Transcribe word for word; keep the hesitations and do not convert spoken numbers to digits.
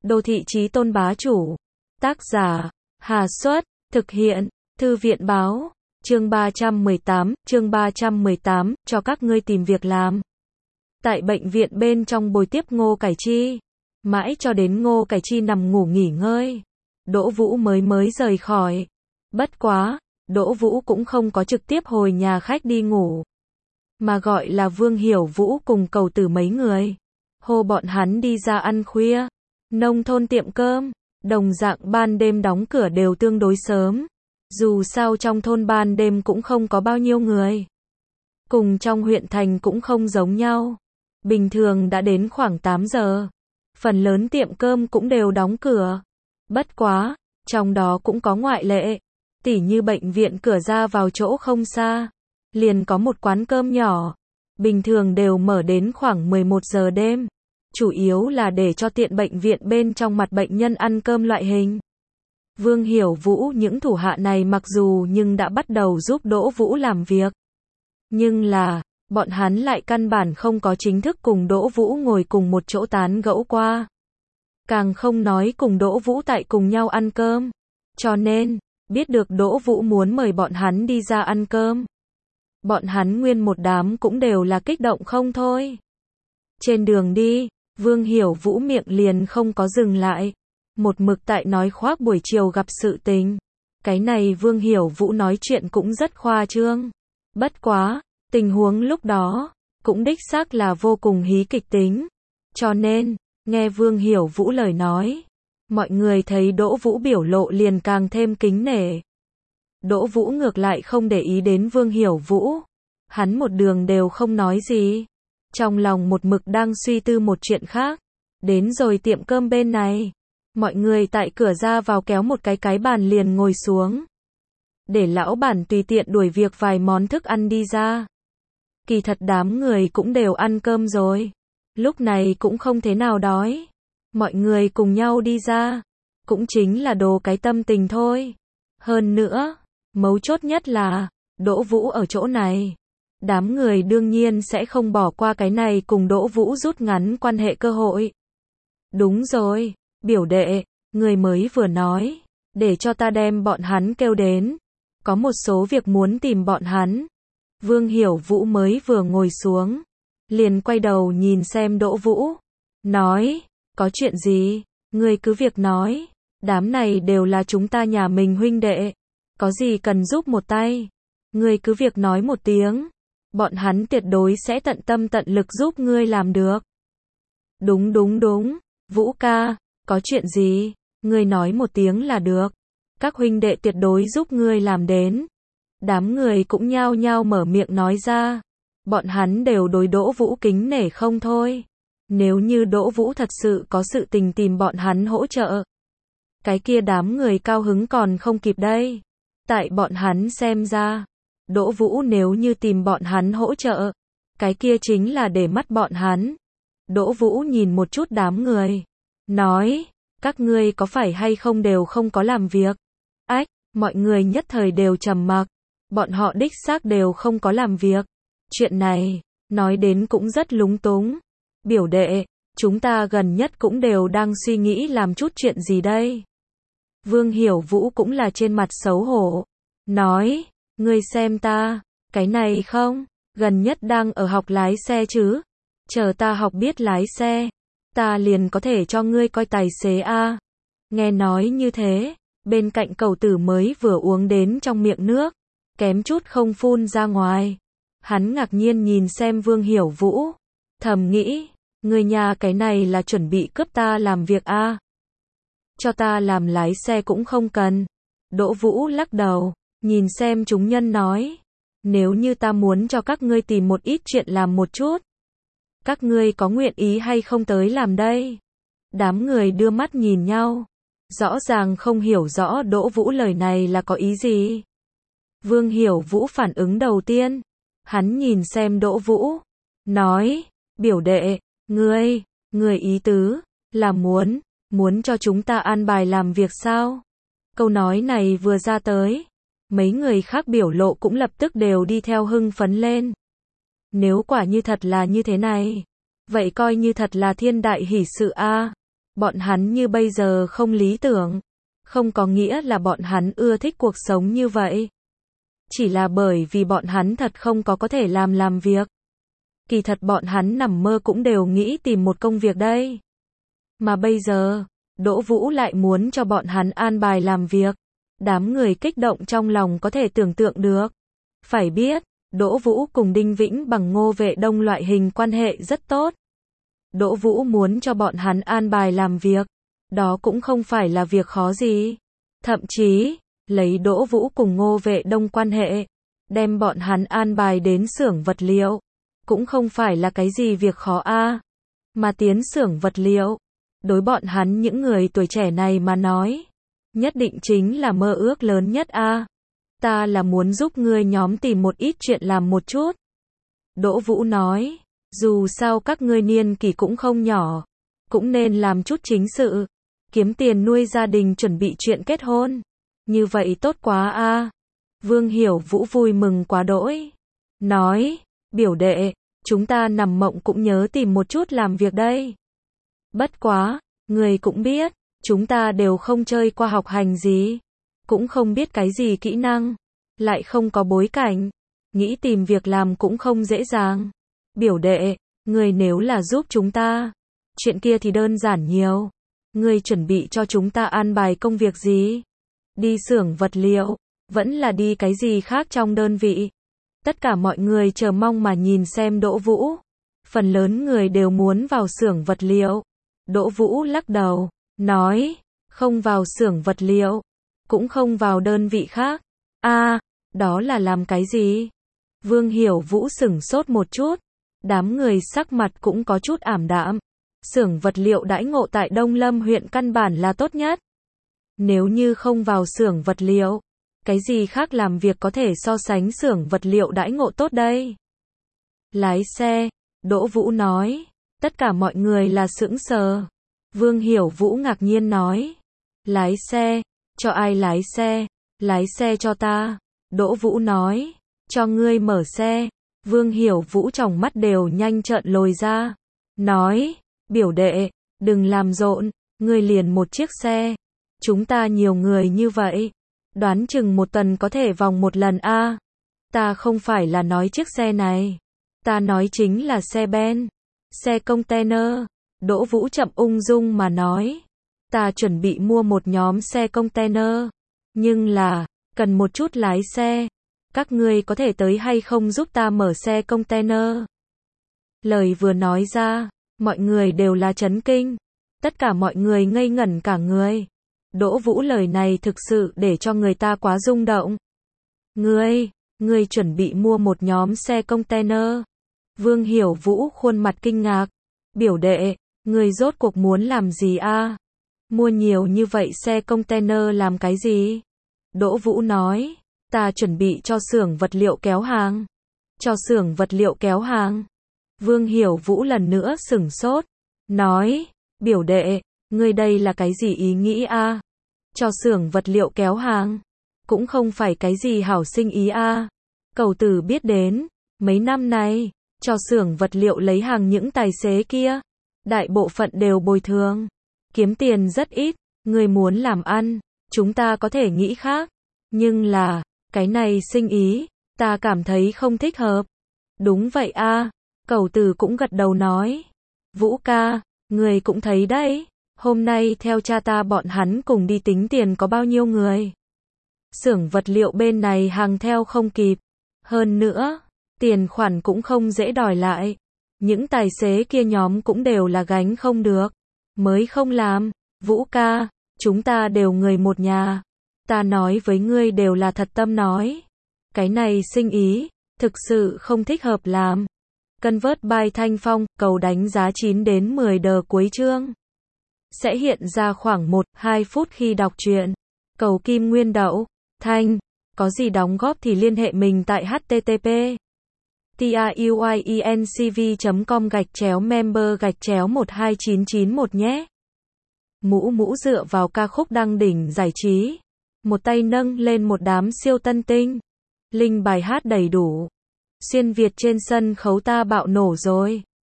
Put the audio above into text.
Đô thị chí tôn bá chủ. Tác giả, Hà Xuất, thực hiện, Thư viện báo, chương ba trăm mười tám, chương ba trăm mười tám, cho các ngươi tìm việc làm. Tại bệnh viện bên trong bồi tiếp Ngô Cải Chi, mãi cho đến Ngô Cải Chi nằm ngủ nghỉ ngơi, Đỗ Vũ mới mới rời khỏi. Bất quá, Đỗ Vũ cũng không có trực tiếp hồi nhà khách đi ngủ, mà gọi là Vương Hiểu Vũ cùng Cầu Tử mấy người, hô bọn hắn đi ra ăn khuya. Nông thôn tiệm cơm, đồng dạng ban đêm đóng cửa đều tương đối sớm. Dù sao trong thôn ban đêm cũng không có bao nhiêu người. Cùng trong huyện thành cũng không giống nhau. Bình thường đã đến khoảng tám giờ. Phần lớn tiệm cơm cũng đều đóng cửa. Bất quá, trong đó cũng có ngoại lệ. Tỉ như bệnh viện cửa ra vào chỗ không xa, liền có một quán cơm nhỏ. Bình thường đều mở đến khoảng mười một giờ đêm. Chủ yếu là để cho tiện bệnh viện bên trong mặt bệnh nhân ăn cơm loại hình. Vương Hiểu Vũ những thủ hạ này mặc dù nhưng đã bắt đầu giúp Đỗ Vũ làm việc. Nhưng là, bọn hắn lại căn bản không có chính thức cùng Đỗ Vũ ngồi cùng một chỗ tán gẫu qua. Càng không nói cùng Đỗ Vũ tại cùng nhau ăn cơm. Cho nên, biết được Đỗ Vũ muốn mời bọn hắn đi ra ăn cơm. Bọn hắn nguyên một đám cũng đều là kích động không thôi. Trên đường đi, Vương Hiểu Vũ miệng liền không có dừng lại. Một mực tại nói khoác buổi chiều gặp sự tình. Cái này Vương Hiểu Vũ nói chuyện cũng rất khoa trương. Bất quá, tình huống lúc đó, cũng đích xác là vô cùng hí kịch tính. Cho nên, nghe Vương Hiểu Vũ lời nói, mọi người thấy Đỗ Vũ biểu lộ liền càng thêm kính nể. Đỗ Vũ ngược lại không để ý đến Vương Hiểu Vũ. Hắn một đường đều không nói gì. Trong lòng một mực đang suy tư một chuyện khác. Đến rồi tiệm cơm bên này. Mọi người tại cửa ra vào kéo một cái cái bàn liền ngồi xuống. Để lão bản tùy tiện đuổi việc vài món thức ăn đi ra. Kỳ thật đám người cũng đều ăn cơm rồi. Lúc này cũng không thế nào đói. Mọi người cùng nhau đi ra. Cũng chính là đồ cái tâm tình thôi. Hơn nữa, mấu chốt nhất là, Đỗ Vũ ở chỗ này. Đám người đương nhiên sẽ không bỏ qua cái này cùng Đỗ Vũ rút ngắn quan hệ cơ hội. Đúng rồi, biểu đệ, người mới vừa nói, để cho ta đem bọn hắn kêu đến. Có một số việc muốn tìm bọn hắn. Vương Hiểu Vũ mới vừa ngồi xuống, liền quay đầu nhìn xem Đỗ Vũ. Nói, có chuyện gì, người cứ việc nói. Đám này đều là chúng ta nhà mình huynh đệ. Có gì cần giúp một tay, người cứ việc nói một tiếng. Bọn hắn tuyệt đối sẽ tận tâm tận lực giúp ngươi làm được. Đúng đúng đúng, Vũ ca, có chuyện gì, ngươi nói một tiếng là được. Các huynh đệ tuyệt đối giúp ngươi làm đến. Đám người cũng nhao nhao mở miệng nói ra. Bọn hắn đều đối Đỗ Vũ kính nể không thôi. Nếu như Đỗ Vũ thật sự có sự tình tìm bọn hắn hỗ trợ, cái kia đám người cao hứng còn không kịp đây. Tại bọn hắn xem ra, Đỗ Vũ nếu như tìm bọn hắn hỗ trợ, cái kia chính là để mắt bọn hắn. Đỗ Vũ nhìn một chút đám người, nói, các ngươi có phải hay không đều không có làm việc? Ách, mọi người nhất thời đều trầm mặc, bọn họ đích xác đều không có làm việc. Chuyện này, nói đến cũng rất lúng túng. Biểu đệ, chúng ta gần nhất cũng đều đang suy nghĩ làm chút chuyện gì đây? Vương Hiểu Vũ cũng là trên mặt xấu hổ, nói, ngươi xem ta, cái này không, gần nhất đang ở học lái xe chứ, chờ ta học biết lái xe, ta liền có thể cho ngươi coi tài xế a. Nghe nói như thế, bên cạnh Cầu Tử mới vừa uống đến trong miệng nước, kém chút không phun ra ngoài. Hắn ngạc nhiên nhìn xem Vương Hiểu Vũ, thầm nghĩ, người nhà cái này là chuẩn bị cướp ta làm việc a. Cho ta làm lái xe cũng không cần. Đỗ Vũ lắc đầu, nhìn xem chúng nhân nói, nếu như ta muốn cho các ngươi tìm một ít chuyện làm một chút, các ngươi có nguyện ý hay không tới làm đây? Đám người đưa mắt nhìn nhau, rõ ràng không hiểu rõ Đỗ Vũ lời này là có ý gì. Vương Hiểu Vũ phản ứng đầu tiên, hắn nhìn xem Đỗ Vũ, nói, biểu đệ, ngươi, ngươi ý tứ, là muốn, muốn cho chúng ta an bài làm việc sao? Câu nói này vừa ra tới, mấy người khác biểu lộ cũng lập tức đều đi theo hưng phấn lên. Nếu quả như thật là như thế này, vậy coi như thật là thiên đại hỷ sự a. Bọn hắn như bây giờ không lý tưởng, không có nghĩa là bọn hắn ưa thích cuộc sống như vậy. Chỉ là bởi vì bọn hắn thật không có có thể làm làm việc. Kỳ thật bọn hắn nằm mơ cũng đều nghĩ tìm một công việc đây. Mà bây giờ, Đỗ Vũ lại muốn cho bọn hắn an bài làm việc. Đám người kích động trong lòng có thể tưởng tượng được. Phải biết, Đỗ Vũ cùng Đinh Vĩnh Bằng Ngô Vệ Đông loại hình quan hệ rất tốt. Đỗ Vũ muốn cho bọn hắn an bài làm việc. Đó cũng không phải là việc khó gì. Thậm chí, lấy Đỗ Vũ cùng Ngô Vệ Đông quan hệ, đem bọn hắn an bài đến xưởng vật liệu. Cũng không phải là cái gì việc khó a. Mà tiến xưởng vật liệu, đối bọn hắn những người tuổi trẻ này mà nói, nhất định chính là mơ ước lớn nhất a. Ta là muốn giúp ngươi nhóm tìm một ít chuyện làm một chút. Đỗ Vũ nói, dù sao các ngươi niên kỷ cũng không nhỏ, cũng nên làm chút chính sự, kiếm tiền nuôi gia đình chuẩn bị chuyện kết hôn. Như vậy tốt quá a. Vương Hiểu Vũ vui mừng quá đỗi. Nói, biểu đệ, chúng ta nằm mộng cũng nhớ tìm một chút làm việc đây. Bất quá, người cũng biết, chúng ta đều không chơi qua học hành gì, cũng không biết cái gì kỹ năng, lại không có bối cảnh, nghĩ tìm việc làm cũng không dễ dàng. Biểu đệ, người nếu là giúp chúng ta, chuyện kia thì đơn giản nhiều. Người chuẩn bị cho chúng ta an bài công việc gì? Đi xưởng vật liệu, vẫn là đi cái gì khác trong đơn vị? Tất cả mọi người chờ mong mà nhìn xem Đỗ Vũ. Phần lớn người đều muốn vào xưởng vật liệu. Đỗ Vũ lắc đầu, nói, không vào xưởng vật liệu, cũng không vào đơn vị khác. A, đó là làm cái gì? Vương Hiểu Vũ sửng sốt một chút, đám người sắc mặt cũng có chút ảm đạm. Xưởng vật liệu đãi ngộ tại Đông Lâm huyện căn bản là tốt nhất. Nếu như không vào xưởng vật liệu, cái gì khác làm việc có thể so sánh xưởng vật liệu đãi ngộ tốt đây? Lái xe, Đỗ Vũ nói. Tất cả mọi người là sững sờ. Vương Hiểu Vũ ngạc nhiên nói. Lái xe, cho ai lái xe? Lái xe cho ta. Đỗ Vũ nói. Cho ngươi mở xe. Vương Hiểu Vũ tròng mắt đều nhanh trợn lồi ra. Nói, biểu đệ, đừng làm rộn, ngươi liền một chiếc xe. Chúng ta nhiều người như vậy, đoán chừng một tuần có thể vòng một lần a. À, ta không phải là nói chiếc xe này, ta nói chính là xe ben, xe container. Đỗ Vũ chậm ung dung mà nói, ta chuẩn bị mua một nhóm xe container, nhưng là, cần một chút lái xe. Các ngươi có thể tới hay không giúp ta mở xe container? Lời vừa nói ra, mọi người đều là chấn kinh. Tất cả mọi người ngây ngẩn cả người. Đỗ Vũ lời này thực sự để cho người ta quá rung động. Ngươi, ngươi chuẩn bị mua một nhóm xe container. Vương Hiểu Vũ khuôn mặt kinh ngạc. Biểu đệ, ngươi rốt cuộc muốn làm gì a? À? Mua nhiều như vậy xe container làm cái gì? Đỗ Vũ nói, ta chuẩn bị cho xưởng vật liệu kéo hàng. Cho xưởng vật liệu kéo hàng. Vương Hiểu Vũ lần nữa sửng sốt. Nói, biểu đệ, ngươi đây là cái gì ý nghĩ a? À? Cho xưởng vật liệu kéo hàng. Cũng không phải cái gì hảo sinh ý a. À? Cầu Tử biết đến, mấy năm nay, cho xưởng vật liệu lấy hàng những tài xế kia, đại bộ phận đều bồi thường. Kiếm tiền rất ít, ngươi muốn làm ăn, chúng ta có thể nghĩ khác. Nhưng là, cái này sinh ý, ta cảm thấy không thích hợp. Đúng vậy a. À? Cầu Tử cũng gật đầu nói. Vũ ca, người cũng thấy đấy, hôm nay theo cha ta bọn hắn cùng đi tính tiền có bao nhiêu người. Xưởng vật liệu bên này hàng theo không kịp. Hơn nữa, tiền khoản cũng không dễ đòi lại. Những tài xế kia nhóm cũng đều là gánh không được. Mới không làm. Vũ ca, chúng ta đều người một nhà. Ta nói với ngươi đều là thật tâm nói. Cái này sinh ý, thực sự không thích hợp làm. Convert by Thanh Phong, cầu đánh giá chín đến mười đờ cuối chương. Sẽ hiện ra khoảng một đến hai phút khi đọc truyện. Cầu Kim Nguyên Đậu, Thanh, có gì đóng góp thì liên hệ mình tại http truyencv chấm com gạch chéo member gạch chéo một hai chín chín một nhé. Mũ Mũ dựa vào ca khúc đăng đỉnh giải trí. Một tay nâng lên một đám siêu tân tinh. Linh bài hát đầy đủ. Xuyên Việt trên sân khấu ta bạo nổ rồi.